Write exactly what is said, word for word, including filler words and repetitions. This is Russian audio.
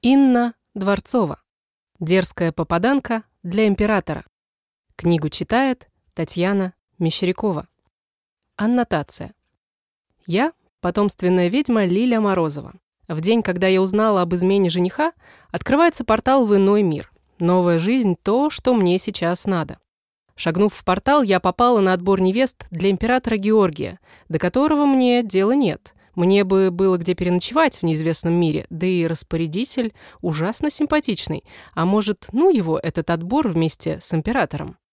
Инна Дворцова. Дерзкая попаданка для императора. Книгу читает Татьяна Мещерякова. Аннотация. Я – потомственная ведьма Лиля Морозова. В день, когда я узнала об измене жениха, открывается портал в иной мир. Новая жизнь – то, что мне сейчас надо. Шагнув в портал, я попала на отбор невест для императора Георгия, до которого мне дела нет. Мне бы было где переночевать в неизвестном мире, да и распорядитель ужасно симпатичный. А может, ну его, этот отбор вместе с императором?